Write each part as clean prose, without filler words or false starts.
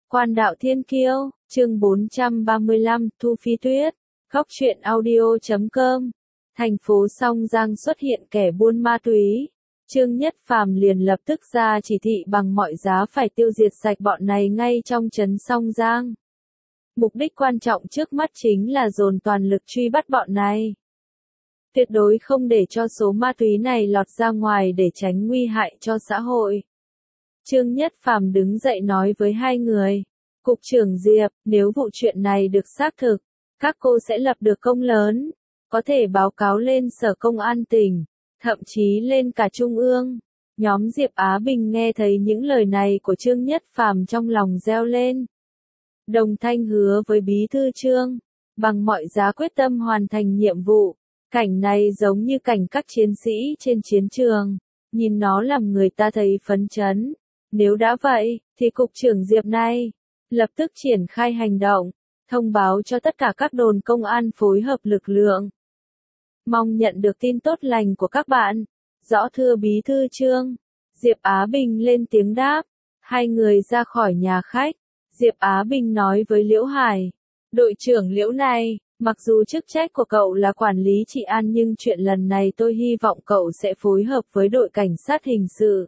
Quan đạo thiên kiêu, chương 435, Thu Phi Tuyết, Góc truyện audio.com. Thành phố Song Giang xuất hiện kẻ buôn ma túy. Trương Nhất Phàm liền lập tức ra chỉ thị bằng mọi giá phải tiêu diệt sạch bọn này ngay trong trấn Song Giang. Mục đích quan trọng trước mắt chính là dồn toàn lực truy bắt bọn này. Tuyệt đối không để cho số ma túy này lọt ra ngoài để tránh nguy hại cho xã hội. Trương Nhất Phàm đứng dậy nói với hai người. Cục trưởng Diệp, nếu vụ chuyện này được xác thực, các cô sẽ lập được công lớn, có thể báo cáo lên Sở Công an tỉnh, thậm chí lên cả Trung ương. Nhóm Diệp Á Bình nghe thấy những lời này của Trương Nhất Phàm trong lòng reo lên. Đồng thanh hứa với Bí thư Trương, bằng mọi giá quyết tâm hoàn thành nhiệm vụ. Cảnh này giống như cảnh các chiến sĩ trên chiến trường, nhìn nó làm người ta thấy phấn chấn. Nếu đã vậy, thì Cục trưởng Diệp này, lập tức triển khai hành động, thông báo cho tất cả các đồn công an phối hợp lực lượng. Mong nhận được tin tốt lành của các bạn. Rõ thưa Bí thư Trương. Diệp Á Bình lên tiếng đáp. Hai người ra khỏi nhà khách. Diệp Á Bình nói với Liễu Hải. Đội trưởng Liễu này, mặc dù chức trách của cậu là quản lý trị an nhưng chuyện lần này tôi hy vọng cậu sẽ phối hợp với đội cảnh sát hình sự.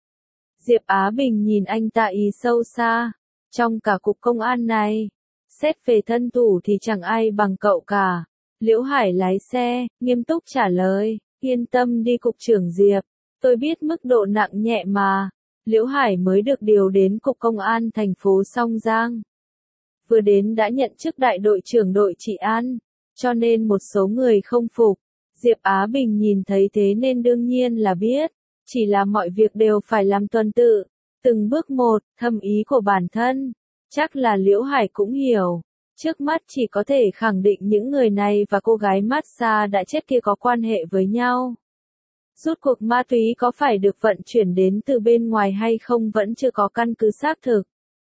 Diệp Á Bình nhìn anh ta ý sâu xa. Trong cả cục công an này, xét về thân thủ thì chẳng ai bằng cậu cả. Liễu Hải lái xe, nghiêm túc trả lời. Yên tâm đi Cục trưởng Diệp, tôi biết mức độ nặng nhẹ mà. Liễu Hải mới được điều đến Cục Công an thành phố Song Giang. Vừa đến đã nhận chức đại đội trưởng đội trị an, cho nên một số người không phục. Diệp Á Bình nhìn thấy thế nên đương nhiên là biết, chỉ là mọi việc đều phải làm tuần tự, từng bước một, thâm ý của bản thân. Chắc là Liễu Hải cũng hiểu, trước mắt chỉ có thể khẳng định những người này và cô gái massage đã chết kia có quan hệ với nhau. Rốt cuộc ma túy có phải được vận chuyển đến từ bên ngoài hay không vẫn chưa có căn cứ xác thực.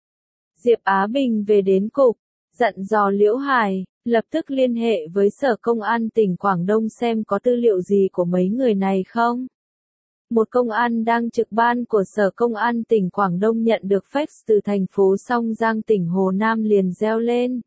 Diệp Á Bình về đến cục, dặn dò Liễu Hải, lập tức liên hệ với Sở Công an tỉnh Quảng Đông xem có tư liệu gì của mấy người này không. Một công an đang trực ban của Sở Công an tỉnh Quảng Đông nhận được fax từ thành phố Song Giang tỉnh Hồ Nam liền reo lên.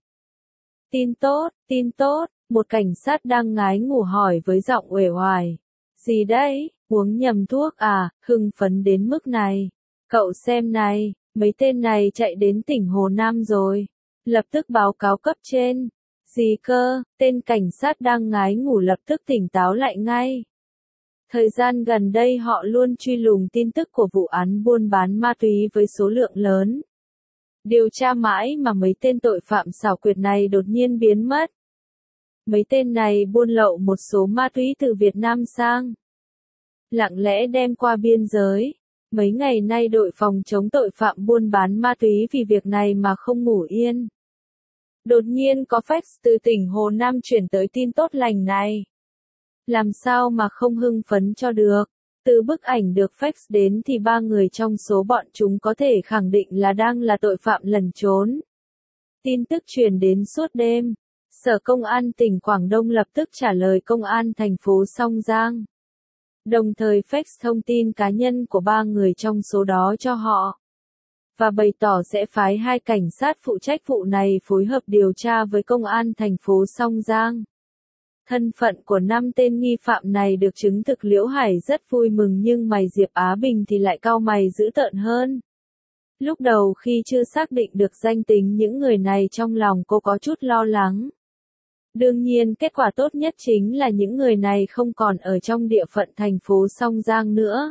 Tin tốt, một cảnh sát đang ngái ngủ hỏi với giọng uể oải. Gì đấy, uống nhầm thuốc à, hưng phấn đến mức này. Cậu xem này, mấy tên này chạy đến tỉnh Hồ Nam rồi. Lập tức báo cáo cấp trên. Gì cơ, tên cảnh sát đang ngái ngủ lập tức tỉnh táo lại ngay. Thời gian gần đây họ luôn truy lùng tin tức của vụ án buôn bán ma túy với số lượng lớn. Điều tra mãi mà mấy tên tội phạm xảo quyệt này đột nhiên biến mất. Mấy tên này buôn lậu một số ma túy từ Việt Nam sang. Lặng lẽ đem qua biên giới. Mấy ngày nay đội phòng chống tội phạm buôn bán ma túy vì việc này mà không ngủ yên. Đột nhiên có fax từ tỉnh Hồ Nam chuyển tới tin tốt lành này. Làm sao mà không hưng phấn cho được. Từ bức ảnh được fax đến thì ba người trong số bọn chúng có thể khẳng định là đang là tội phạm lẩn trốn. Tin tức truyền đến suốt đêm. Sở Công an tỉnh Quảng Đông lập tức trả lời Công an thành phố Song Giang. Đồng thời fax thông tin cá nhân của ba người trong số đó cho họ. Và bày tỏ sẽ phái hai cảnh sát phụ trách vụ này phối hợp điều tra với Công an thành phố Song Giang. Thân phận của 5 tên nghi phạm này được chứng thực. Liễu Hải rất vui mừng nhưng mày Diệp Á Bình thì lại cau mày dữ tợn hơn. Lúc đầu khi chưa xác định được danh tính những người này trong lòng cô có chút lo lắng. Đương nhiên kết quả tốt nhất chính là những người này không còn ở trong địa phận thành phố Song Giang nữa.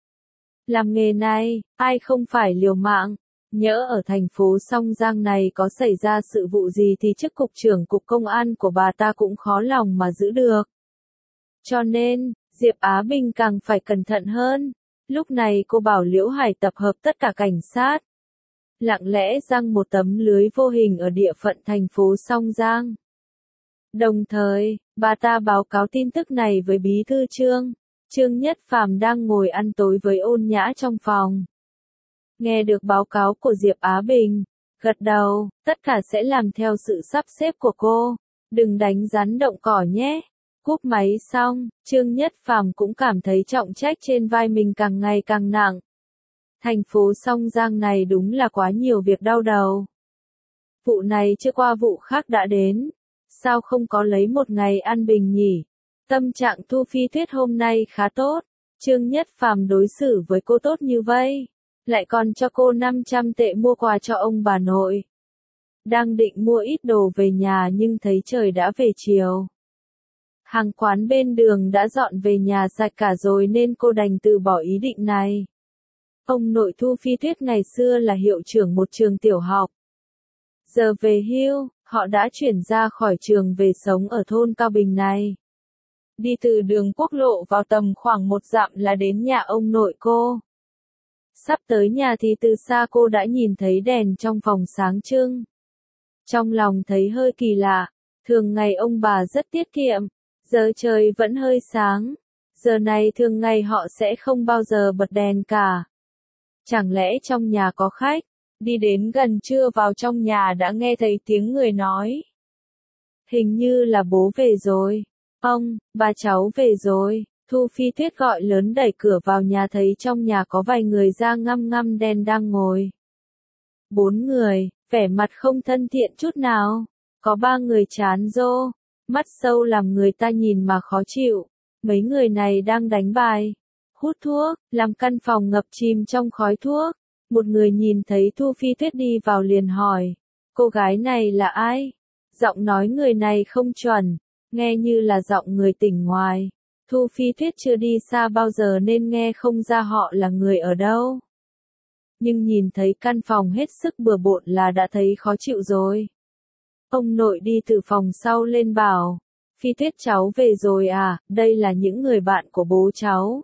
Làm nghề này, ai không phải liều mạng. Nhỡ ở thành phố Song Giang này có xảy ra sự vụ gì thì chức cục trưởng cục công an của bà ta cũng khó lòng mà giữ được. Cho nên, Diệp Á Bình càng phải cẩn thận hơn. Lúc này cô bảo Liễu Hải tập hợp tất cả cảnh sát. Lặng lẽ giăng một tấm lưới vô hình ở địa phận thành phố Song Giang. Đồng thời, bà ta báo cáo tin tức này với Bí thư Trương. Trương Nhất Phàm đang ngồi ăn tối với Ôn Nhã trong phòng. Nghe được báo cáo của Diệp Á Bình, gật đầu, tất cả sẽ làm theo sự sắp xếp của cô. Đừng đánh rắn động cỏ nhé. Cúp máy xong, Trương Nhất Phàm cũng cảm thấy trọng trách trên vai mình càng ngày càng nặng. Thành phố Song Giang này đúng là quá nhiều việc đau đầu. Vụ này chưa qua vụ khác đã đến. Sao không có lấy một ngày an bình nhỉ? Tâm trạng Thu Phi Tuyết hôm nay khá tốt. Trương Nhất Phàm đối xử với cô tốt như vậy. Lại còn cho cô 500 tệ mua quà cho ông bà nội. Đang định mua ít đồ về nhà nhưng thấy trời đã về chiều. Hàng quán bên đường đã dọn về nhà sạch cả rồi nên cô đành từ bỏ ý định này. Ông nội Thu Phi Tuyết ngày xưa là hiệu trưởng một trường tiểu học. Giờ về hưu, họ đã chuyển ra khỏi trường về sống ở thôn Cao Bình này. Đi từ đường quốc lộ vào tầm khoảng 1 dặm là đến nhà ông nội cô. Sắp tới nhà thì từ xa cô đã nhìn thấy đèn trong phòng sáng trưng. Trong lòng thấy hơi kỳ lạ, thường ngày ông bà rất tiết kiệm, giờ trời vẫn hơi sáng. Giờ này thường ngày họ sẽ không bao giờ bật đèn cả. Chẳng lẽ trong nhà có khách? Đi đến gần trưa vào trong nhà đã nghe thấy tiếng người nói. Hình như là bố về rồi. Ông, bà cháu về rồi. Thu Phi Tuyết gọi lớn đẩy cửa vào nhà thấy trong nhà có vài người da ngăm ngăm đen đang ngồi. 4 người, vẻ mặt không thân thiện chút nào. Có 3 người chán rô, mắt sâu làm người ta nhìn mà khó chịu. Mấy người này đang đánh bài, hút thuốc, làm căn phòng ngập chìm trong khói thuốc. Một người nhìn thấy Thu Phi Tuyết đi vào liền hỏi, cô gái này là ai? Giọng nói người này không chuẩn, nghe như là giọng người tỉnh ngoài. Thu Phi Tuyết chưa đi xa bao giờ nên nghe không ra họ là người ở đâu. Nhưng nhìn thấy căn phòng hết sức bừa bộn là đã thấy khó chịu rồi. Ông nội đi từ phòng sau lên bảo, Phi Tuyết cháu về rồi à, đây là những người bạn của bố cháu.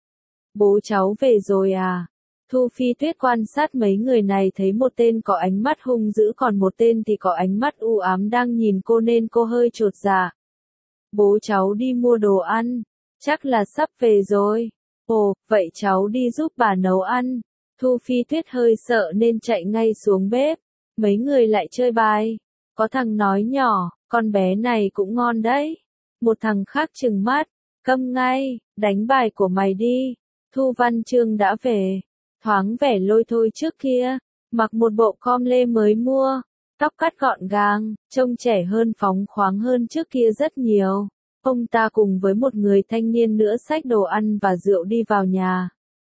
Bố cháu về rồi à? Thu Phi Tuyết quan sát mấy người này thấy một tên có ánh mắt hung dữ còn một tên thì có ánh mắt u ám đang nhìn cô nên cô hơi chột dạ. Bố cháu đi mua đồ ăn, chắc là sắp về rồi. Ồ, vậy cháu đi giúp bà nấu ăn. Thu Phi Tuyết hơi sợ nên chạy ngay xuống bếp. Mấy người lại chơi bài. Có thằng nói nhỏ, con bé này cũng ngon đấy. Một thằng khác trừng mắt, câm ngay, đánh bài của mày đi. Thu Văn Chương đã về. Thoáng vẻ lôi thôi trước kia, mặc một bộ com lê mới mua, tóc cắt gọn gàng, trông trẻ hơn phóng khoáng hơn trước kia rất nhiều. Ông ta cùng với một người thanh niên nữa xách đồ ăn và rượu đi vào nhà.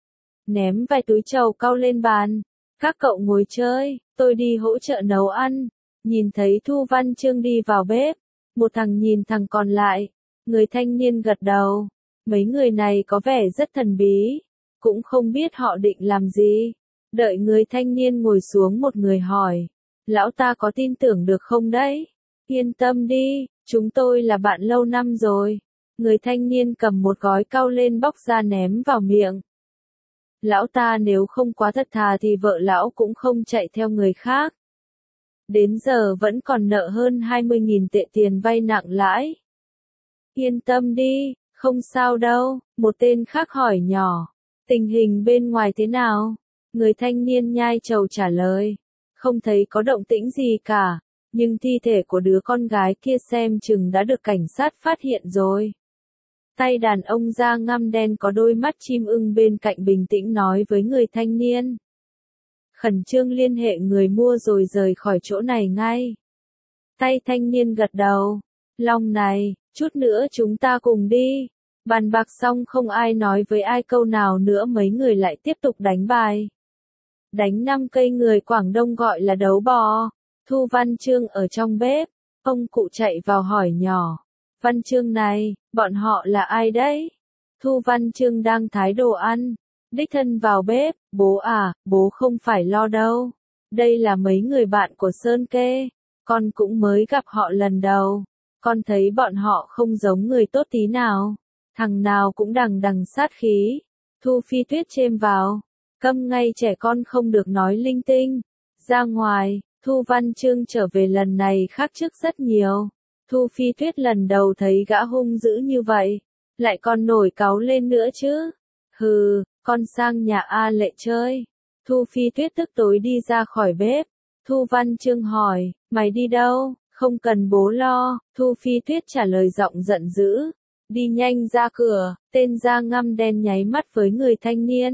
Ném vài túi trầu cau lên bàn, các cậu ngồi chơi, tôi đi hỗ trợ nấu ăn. Nhìn thấy Thu Văn Chương đi vào bếp, một thằng nhìn thằng còn lại, người thanh niên gật đầu. Mấy người này có vẻ rất thần bí. Cũng không biết họ định làm gì. Đợi người thanh niên ngồi xuống một người hỏi. Lão ta có tin tưởng được không đấy? Yên tâm đi, chúng tôi là bạn lâu năm rồi. Người thanh niên cầm một gói cau lên bóc ra ném vào miệng. Lão ta nếu không quá thật thà thì vợ lão cũng không chạy theo người khác. Đến giờ vẫn còn nợ hơn 20.000 tệ tiền vay nặng lãi. Yên tâm đi, không sao đâu, một tên khác hỏi nhỏ. Tình hình bên ngoài thế nào? Người thanh niên nhai trầu trả lời. Không thấy có động tĩnh gì cả, nhưng thi thể của đứa con gái kia xem chừng đã được cảnh sát phát hiện rồi. Tay đàn ông da ngăm đen có đôi mắt chim ưng bên cạnh bình tĩnh nói với người thanh niên. Khẩn trương liên hệ người mua rồi rời khỏi chỗ này ngay. Tay thanh niên gật đầu. Long này, chút nữa chúng ta cùng đi. Bàn bạc xong không ai nói với ai câu nào nữa mấy người lại tiếp tục đánh bài. Đánh 5 cây người Quảng Đông gọi là đấu bò. Thu Văn Chương ở trong bếp. Ông cụ chạy vào hỏi nhỏ. Văn Chương này, bọn họ là ai đấy? Thu Văn Chương đang thái đồ ăn. Đích thân vào bếp. Bố à, bố không phải lo đâu. Đây là mấy người bạn của Sơn Kê. Con cũng mới gặp họ lần đầu. Con thấy bọn họ không giống người tốt tí nào. Thằng nào cũng đằng đằng sát khí. Thu Phi Tuyết chêm vào. Câm ngay trẻ con không được nói linh tinh. Ra ngoài, Thu Văn Chương trở về lần này khác trước rất nhiều. Thu Phi Tuyết lần đầu thấy gã hung dữ như vậy. Lại còn nổi cáu lên nữa chứ. Hừ, con sang nhà A Lệ chơi. Thu Phi Tuyết tức tối đi ra khỏi bếp. Thu Văn Chương hỏi, mày đi đâu? Không cần bố lo. Thu Phi Tuyết trả lời giọng giận dữ. Đi nhanh ra cửa, tên da ngăm đen nháy mắt với người thanh niên.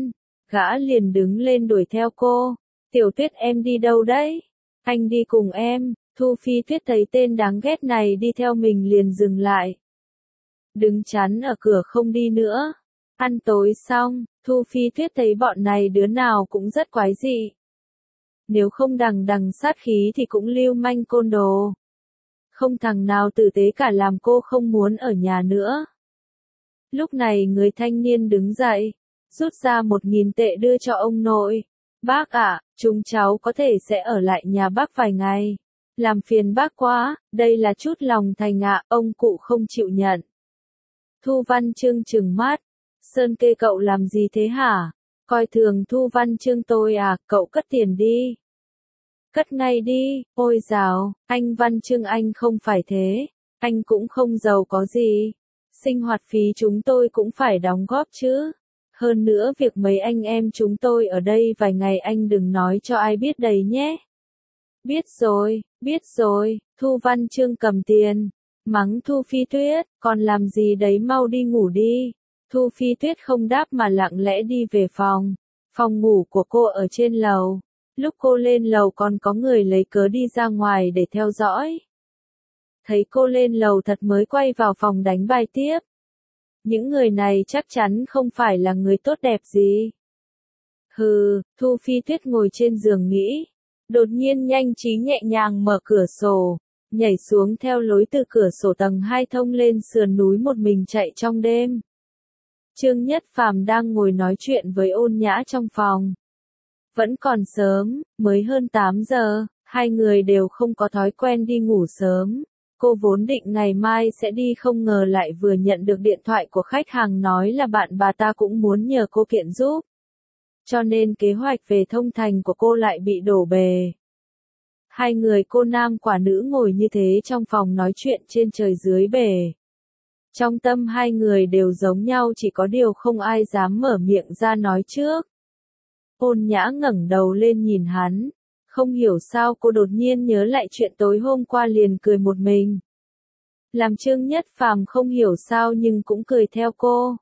Gã liền đứng lên đuổi theo cô. Tiểu Tuyết em đi đâu đấy? Anh đi cùng em. Thu Phi Tuyết thấy tên đáng ghét này đi theo mình liền dừng lại. Đứng chắn ở cửa không đi nữa. Ăn tối xong, Thu Phi Tuyết thấy bọn này đứa nào cũng rất quái dị. Nếu không đằng đằng sát khí thì cũng lưu manh côn đồ. Không thằng nào tử tế cả làm cô không muốn ở nhà nữa. Lúc này người thanh niên đứng dậy, rút ra 1.000 tệ đưa cho ông nội. Bác ạ, chúng cháu có thể sẽ ở lại nhà bác vài ngày. Làm phiền bác quá, đây là chút lòng thành ạ, ông cụ không chịu nhận. Thu Văn Chương trừng mắt. Sơn Kê cậu làm gì thế hả? Coi thường Thu Văn Chương tôi à, cậu cất tiền đi. Cất ngay đi, ôi dào, anh Văn Chương anh không phải thế. Anh cũng không giàu có gì. Sinh hoạt phí chúng tôi cũng phải đóng góp chứ. Hơn nữa việc mấy anh em chúng tôi ở đây vài ngày anh đừng nói cho ai biết đấy nhé. Biết rồi, Thu Văn Chương cầm tiền. Mắng Thu Phi Tuyết, còn làm gì đấy mau đi ngủ đi. Thu Phi Tuyết không đáp mà lặng lẽ đi về phòng. Phòng ngủ của cô ở trên lầu. Lúc cô lên lầu còn có người lấy cớ đi ra ngoài để theo dõi. Thấy cô lên lầu thật mới quay vào phòng đánh bài tiếp. Những người này chắc chắn không phải là người tốt đẹp gì. Hừ, Thu Phi Tuyết ngồi trên giường nghĩ. Đột nhiên nhanh trí nhẹ nhàng mở cửa sổ. Nhảy xuống theo lối từ cửa sổ tầng 2 thông lên sườn núi một mình chạy trong đêm. Trương Nhất Phàm đang ngồi nói chuyện với Ôn Nhã trong phòng. Vẫn còn sớm, mới hơn 8 giờ, hai người đều không có thói quen đi ngủ sớm. Cô vốn định ngày mai sẽ đi không ngờ lại vừa nhận được điện thoại của khách hàng nói là bạn bà ta cũng muốn nhờ cô kiện giúp. Cho nên kế hoạch về thông thành của cô lại bị đổ bề. Hai người cô nam quả nữ ngồi như thế trong phòng nói chuyện trên trời dưới bể. Trong tâm hai người đều giống nhau chỉ có điều không ai dám mở miệng ra nói trước. Ôn Nhã ngẩng đầu lên nhìn hắn. Không hiểu sao cô đột nhiên nhớ lại chuyện tối hôm qua liền cười một mình. Làm Trương Nhất Phàm không hiểu sao nhưng cũng cười theo cô.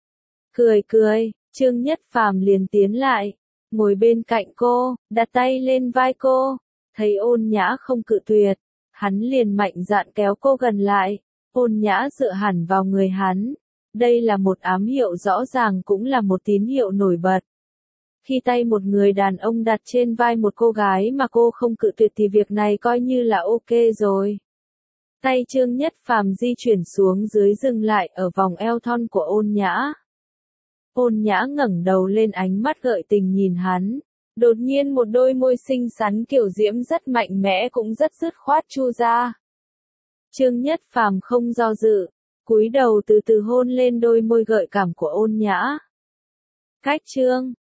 Cười, Trương Nhất Phàm liền tiến lại. Ngồi bên cạnh cô, đặt tay lên vai cô. Thấy Ôn Nhã không cự tuyệt. Hắn liền mạnh dạn kéo cô gần lại. Ôn Nhã dựa hẳn vào người hắn. Đây là một ám hiệu rõ ràng cũng là một tín hiệu nổi bật. Khi tay một người đàn ông đặt trên vai một cô gái mà cô không cự tuyệt thì việc này coi như là ok rồi. Tay Trương Nhất Phàm di chuyển xuống dưới dừng lại ở vòng eo thon của Ôn Nhã. Ôn Nhã ngẩng đầu lên ánh mắt gợi tình nhìn hắn. Đột nhiên một đôi môi xinh xắn kiểu diễm rất mạnh mẽ cũng rất dứt khoát chu ra. Trương Nhất Phàm không do dự, cúi đầu từ từ hôn lên đôi môi gợi cảm của Ôn Nhã. Cách Trương